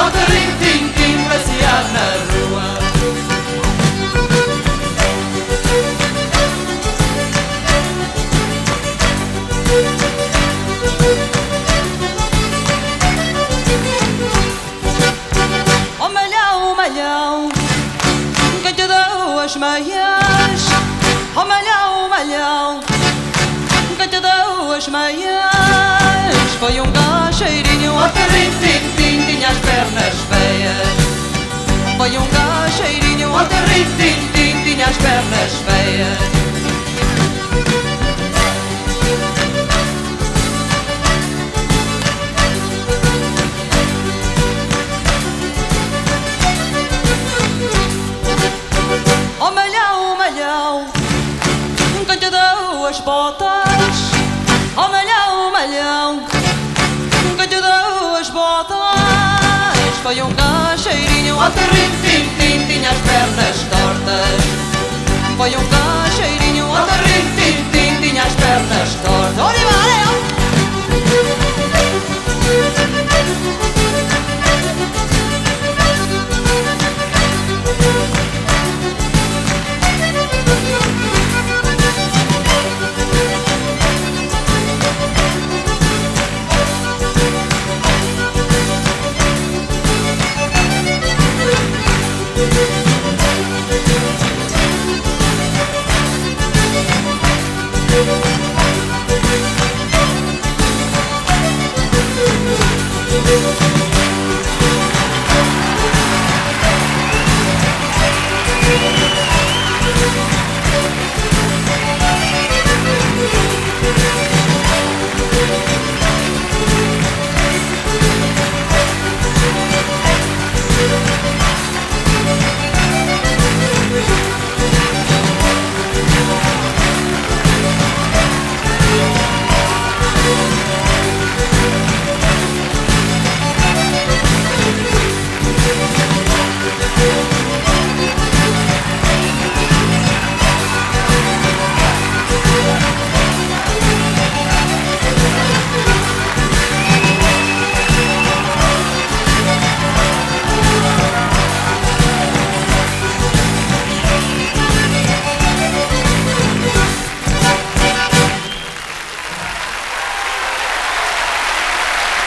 alta rim-tim-tim, passear na rua. Oh malhão, malhão, quem te deu as meias? Oh malhão, malhão, quem te deu as meias? Foi um gacheirinho, alta rim-tim-tim, tinha as pernas feias. Foi um gacheirinho, alta rim-tim-tim, tinha as pernas feias. Oh malhão, malhão, quem te deu as botas? Oh malhão, malhão, quem te deu as botas? Foi um gacheirinho, alta rim-tim-tim, tinha as pernas tortas. Foi um gacheirinho, alta rim-tim-tim, tinha as pernas tortas.